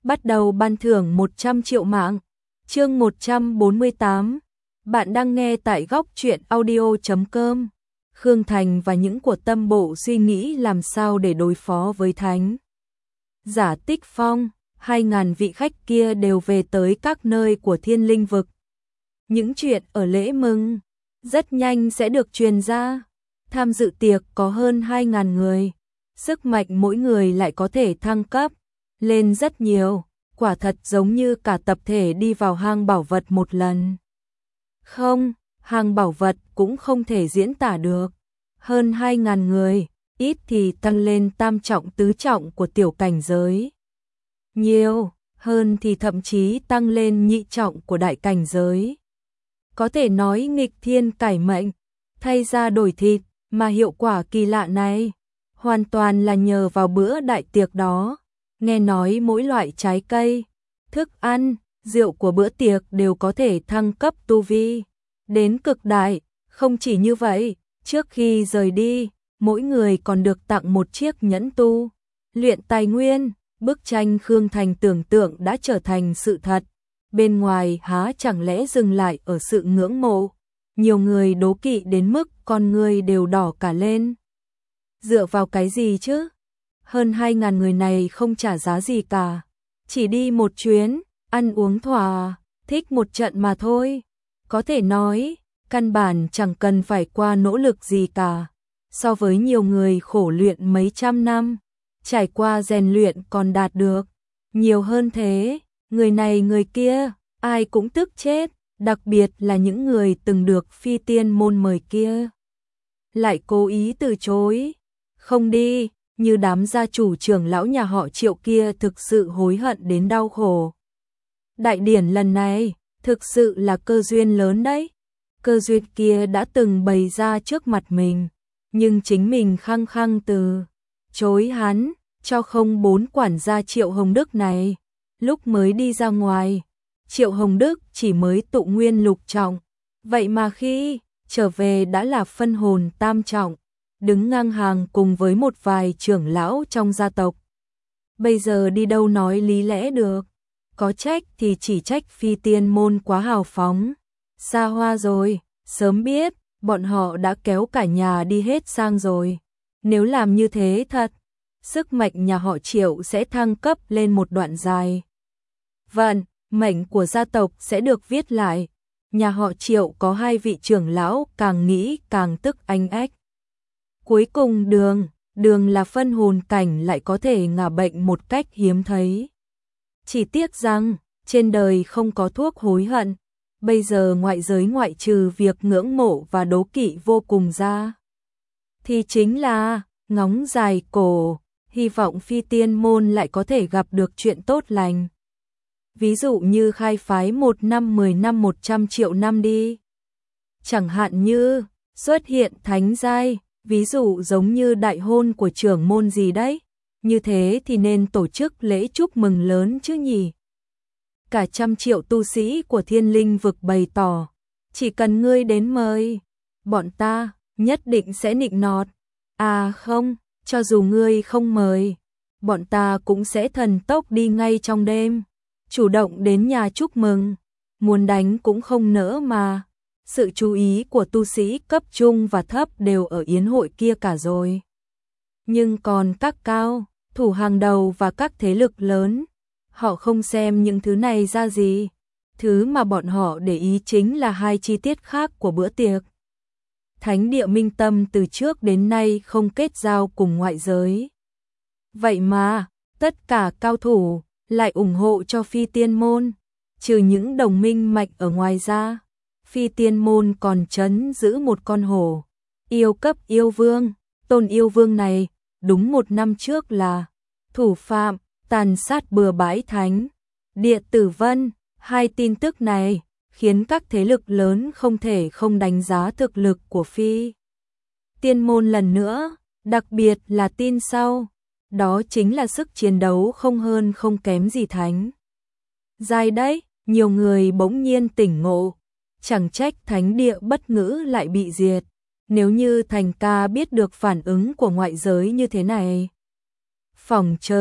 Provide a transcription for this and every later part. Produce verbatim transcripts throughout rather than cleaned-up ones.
bắt đầu ban thưởng một trăm triệu mạng. Chương một trăm bốn mươi tám. Bạn đang nghe tại góc truyện audio chấm com. Khương Thành và những của tâm bộ suy nghĩ làm sao để đối phó với Thánh giả Tích Phong, hai ngàn vị khách kia đều về tới các nơi của Thiên Linh vực. Những chuyện ở lễ mừng rất nhanh sẽ được truyền ra. Tham dự tiệc có hơn hai ngàn người, sức mạnh mỗi người lại có thể thăng cấp lên rất nhiều, quả thật giống như cả tập thể đi vào hang bảo vật một lần. Không, hang bảo vật cũng không thể diễn tả được. Hơn hai ngàn người, ít thì tăng lên tam trọng tứ trọng của tiểu cảnh giới. Nhiều, hơn thì thậm chí tăng lên nhị trọng của đại cảnh giới. Có thể nói nghịch thiên cải mệnh, thay ra đổi thịt, mà hiệu quả kỳ lạ này hoàn toàn là nhờ vào bữa đại tiệc đó. Nghe nói mỗi loại trái cây, thức ăn, rượu của bữa tiệc đều có thể thăng cấp tu vi đến cực đại. Không chỉ như vậy, trước khi rời đi, mỗi người còn được tặng một chiếc nhẫn tu luyện tài nguyên. Bức tranh Khương Thành tưởng tượng đã trở thành sự thật. Bên ngoài há chẳng lẽ dừng lại ở sự ngưỡng mộ. Nhiều người đố kỵ đến mức con người đều đỏ cả lên. Dựa vào cái gì chứ? Hơn hai ngàn người này không trả giá gì cả. Chỉ đi một chuyến, ăn uống thỏa, thích một trận mà thôi. Có thể nói, căn bản chẳng cần phải qua nỗ lực gì cả. So với nhiều người khổ luyện mấy trăm năm, trải qua rèn luyện còn đạt được nhiều hơn thế. Người này người kia, ai cũng tức chết, đặc biệt là những người từng được Phi Tiên môn mời kia. Lại cố ý từ chối, không đi, như đám gia chủ trưởng lão nhà họ Triệu kia thực sự hối hận đến đau khổ. Đại điển lần này, thực sự là cơ duyên lớn đấy. Cơ duyên kia đã từng bày ra trước mặt mình, nhưng chính mình khăng khăng từ chối hắn, cho không bốn quản gia Triệu Hồng Đức này. Lúc mới đi ra ngoài, Triệu Hồng Đức chỉ mới tụ nguyên lục trọng, vậy mà khi trở về đã là phân hồn tam trọng, đứng ngang hàng cùng với một vài trưởng lão trong gia tộc. Bây giờ đi đâu nói lý lẽ được, có trách thì chỉ trách Phi Tiên môn quá hào phóng, xa hoa rồi, sớm biết, bọn họ đã kéo cả nhà đi hết sang rồi. Nếu làm như thế thật, sức mạnh nhà họ Triệu sẽ thăng cấp lên một đoạn dài. Vận mệnh của gia tộc sẽ được viết lại. Nhà họ Triệu có hai vị trưởng lão càng nghĩ càng tức anh ách. Cuối cùng đường, đường là phân hồn cảnh lại có thể ngả bệnh một cách hiếm thấy. Chỉ tiếc rằng, trên đời không có thuốc hối hận. Bây giờ ngoại giới ngoại trừ việc ngưỡng mộ và đố kỵ vô cùng ra, thì chính là ngóng dài cổ, hy vọng Phi Tiên môn lại có thể gặp được chuyện tốt lành. Ví dụ như khai phái một năm mười năm một trăm triệu năm đi. Chẳng hạn như xuất hiện thánh giai, ví dụ giống như đại hôn của trưởng môn gì đấy. Như thế thì nên tổ chức lễ chúc mừng lớn chứ nhỉ. Cả trăm triệu tu sĩ của Thiên Linh vực bày tỏ, chỉ cần ngươi đến mời, bọn ta nhất định sẽ nịnh nọt. À không, cho dù ngươi không mời, bọn ta cũng sẽ thần tốc đi ngay trong đêm, chủ động đến nhà chúc mừng, muốn đánh cũng không nỡ mà. Sự chú ý của tu sĩ cấp trung và thấp đều ở yến hội kia cả rồi. Nhưng còn các cao thủ hàng đầu và các thế lực lớn, họ không xem những thứ này ra gì. Thứ mà bọn họ để ý chính là hai chi tiết khác của bữa tiệc. Thánh địa Minh Tâm từ trước đến nay không kết giao cùng ngoại giới. Vậy mà, tất cả cao thủ lại ủng hộ cho Phi Tiên môn. Trừ những đồng minh mạnh ở ngoài ra, Phi Tiên môn còn trấn giữ một con hổ. Yêu cấp yêu vương, tôn yêu vương này, đúng một năm trước là thủ phạm tàn sát bừa bãi Thánh địa Tử Vân. Hai tin tức này khiến các thế lực lớn không thể không đánh giá thực lực của Phi Tiên môn lần nữa, đặc biệt là tin sau. Đó chính là sức chiến đấu không hơn không kém gì Thánh giai đấy. Nhiều người bỗng nhiên tỉnh ngộ, chẳng trách thánh địa bất ngữ lại bị diệt. Nếu như Thành ca biết được phản ứng của ngoại giới như thế này, phỏng chừng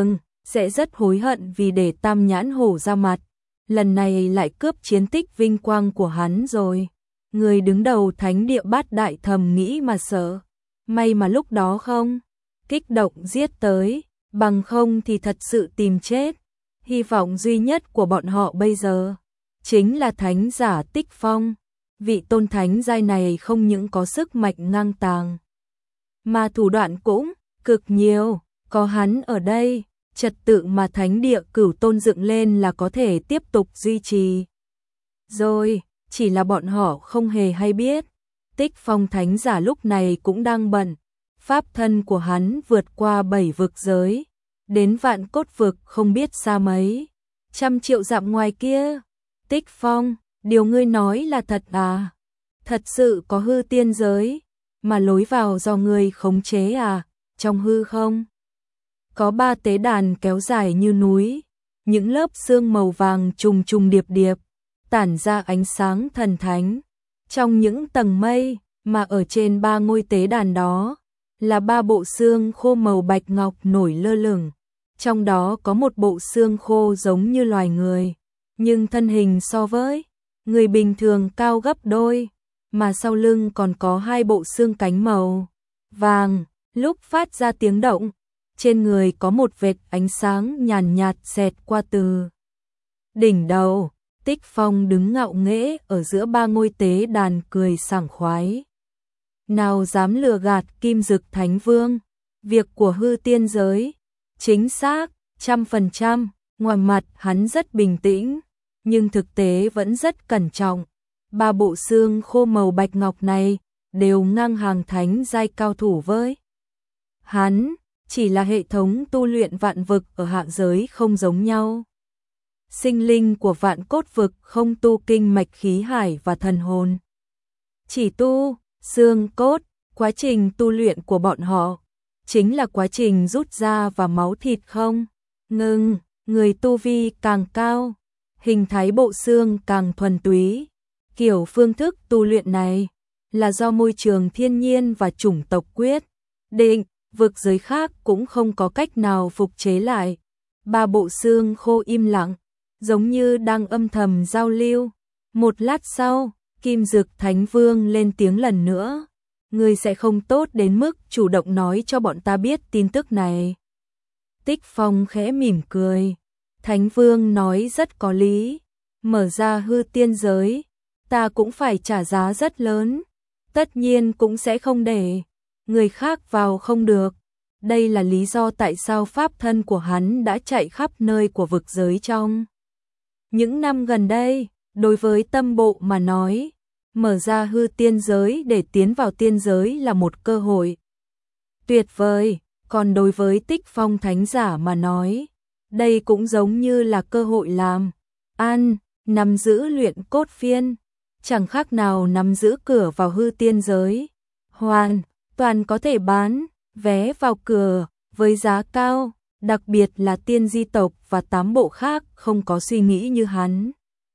sẽ rất hối hận vì để Tam Nhãn Hổ ra mặt, lần này lại cướp chiến tích vinh quang của hắn rồi. Người đứng đầu thánh địa Bát Đại thầm nghĩ mà sợ, may mà lúc đó không kích động giết tới, bằng không thì thật sự tìm chết. Hy vọng duy nhất của bọn họ bây giờ chính là thánh giả Tích Phong. Vị tôn thánh giai này không những có sức mạnh ngang tàng, mà thủ đoạn cũng cực nhiều, có hắn ở đây, trật tự mà thánh địa Cửu Tôn dựng lên là có thể tiếp tục duy trì. Rồi, chỉ là bọn họ không hề hay biết, Tích Phong thánh giả lúc này cũng đang bận, pháp thân của hắn vượt qua bảy vực giới, đến Vạn Cốt vực không biết xa mấy trăm triệu dặm ngoài kia. Tích Phong, điều ngươi nói là thật à? Thật sự có hư tiên giới, mà lối vào do ngươi khống chế à? Trong hư không có ba tế đàn kéo dài như núi, những lớp sương màu vàng trùng trùng điệp điệp, tản ra ánh sáng thần thánh. Trong những tầng mây, mà ở trên ba ngôi tế đàn đó, là ba bộ xương khô màu bạch ngọc nổi lơ lửng. Trong đó có một bộ xương khô giống như loài người, nhưng thân hình so với người bình thường cao gấp đôi, mà sau lưng còn có hai bộ xương cánh màu vàng, lúc phát ra tiếng động, trên người có một vệt ánh sáng nhàn nhạt xẹt qua từ đỉnh đầu. Tích Phong đứng ngạo nghễ ở giữa ba ngôi tế đàn cười sảng khoái. Nào dám lừa gạt Kim Dực Thánh Vương, việc của hư tiên giới, chính xác, trăm phần trăm. Ngoài mặt hắn rất bình tĩnh, nhưng thực tế vẫn rất cẩn trọng. Ba bộ xương khô màu bạch ngọc này đều ngang hàng thánh giai cao thủ với hắn, chỉ là hệ thống tu luyện vạn vực ở hạ giới không giống nhau. Sinh linh của Vạn Cốt vực không tu kinh mạch khí hải và thần hồn, chỉ tu xương cốt. Quá trình tu luyện của bọn họ chính là quá trình rút da và máu thịt không ngừng. Người tu vi càng cao, hình thái bộ xương càng thuần túy. Kiểu phương thức tu luyện này là do môi trường thiên nhiên và chủng tộc quyết định, vực giới khác cũng không có cách nào phục chế lại. Ba bộ xương khô im lặng, giống như đang âm thầm giao lưu. Một lát sau, Kim Dực Thánh Vương lên tiếng lần nữa. Ngươi sẽ không tốt đến mức chủ động nói cho bọn ta biết tin tức này. Tích Phong khẽ mỉm cười. Thánh Vương nói rất có lý. Mở ra hư tiên giới, ta cũng phải trả giá rất lớn. Tất nhiên cũng sẽ không để người khác vào không được. Đây là lý do tại sao pháp thân của hắn đã chạy khắp nơi của vực giới trong những năm gần đây. Đối với tâm bộ mà nói, mở ra hư tiên giới để tiến vào tiên giới là một cơ hội tuyệt vời. Còn đối với Tích Phong thánh giả mà nói, đây cũng giống như là cơ hội làm ăn, nắm giữ luyện cốt phiên, chẳng khác nào nắm giữ cửa vào hư tiên giới. Hoàn toàn có thể bán vé vào cửa với giá cao, đặc biệt là tiên di tộc và tám bộ khác không có suy nghĩ như hắn.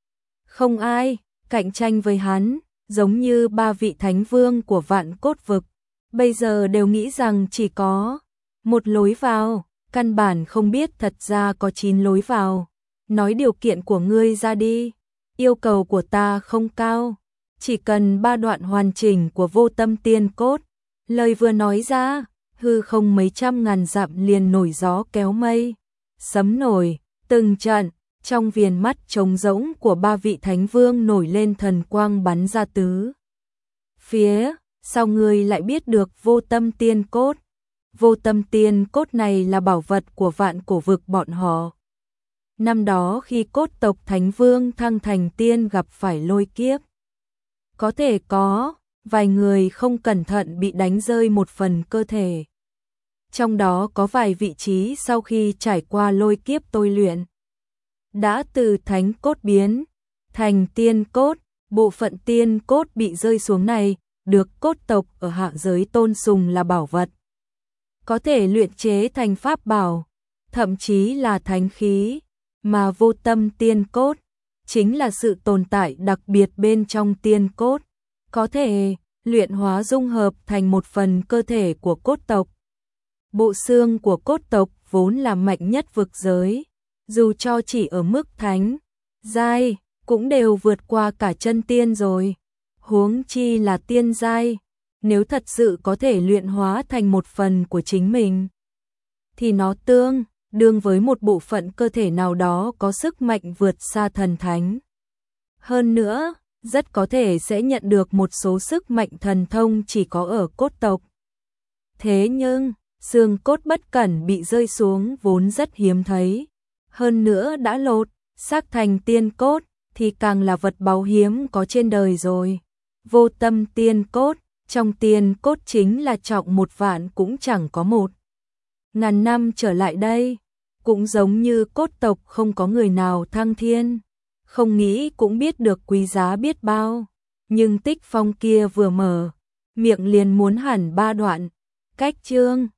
Không ai cạnh tranh với hắn, giống như ba vị thánh vương của Vạn Cốt vực, bây giờ đều nghĩ rằng chỉ có một lối vào, căn bản không biết thật ra có chín lối vào. Nói điều kiện của ngươi ra đi, yêu cầu của ta không cao, chỉ cần ba đoạn hoàn chỉnh của Vô Tâm Tiên Cốt. Lời vừa nói ra, hư không mấy trăm ngàn dặm liền nổi gió kéo mây, sấm nổi từng trận. Trong viền mắt trống rỗng của ba vị thánh vương nổi lên thần quang bắn ra tứ phía. Sao ngươi lại biết được Vô Tâm Tiên Cốt? Vô Tâm Tiên Cốt này là bảo vật của Vạn Cổ vực bọn họ. Năm đó khi cốt tộc thánh vương thăng thành tiên gặp phải lôi kiếp, có thể có vài người không cẩn thận bị đánh rơi một phần cơ thể. Trong đó có vài vị trí sau khi trải qua lôi kiếp tôi luyện, đã từ thánh cốt biến thành tiên cốt. Bộ phận tiên cốt bị rơi xuống này được cốt tộc ở hạ giới tôn sùng là bảo vật, có thể luyện chế thành pháp bảo, thậm chí là thánh khí. Mà Vô Tâm Tiên Cốt chính là sự tồn tại đặc biệt bên trong tiên cốt, có thể luyện hóa dung hợp thành một phần cơ thể của cốt tộc. Bộ xương của cốt tộc vốn là mạnh nhất vực giới, dù cho chỉ ở mức thánh giai, cũng đều vượt qua cả chân tiên rồi. Huống chi là tiên giai, nếu thật sự có thể luyện hóa thành một phần của chính mình, thì nó tương đương với một bộ phận cơ thể nào đó có sức mạnh vượt xa thần thánh. Hơn nữa, rất có thể sẽ nhận được một số sức mạnh thần thông chỉ có ở cốt tộc. Thế nhưng, xương cốt bất cẩn bị rơi xuống vốn rất hiếm thấy. Hơn nữa đã lột xác thành tiên cốt thì càng là vật báu hiếm có trên đời rồi. Vô tâm tiên cốt, trong tiên cốt chính là trọng một vạn cũng chẳng có một. Ngàn năm trở lại đây, cũng giống như cốt tộc không có người nào thăng thiên, không nghĩ cũng biết được quý giá biết bao. Nhưng Tích Phong kia vừa mở miệng liền muốn hẳn ba đoạn. Cách chương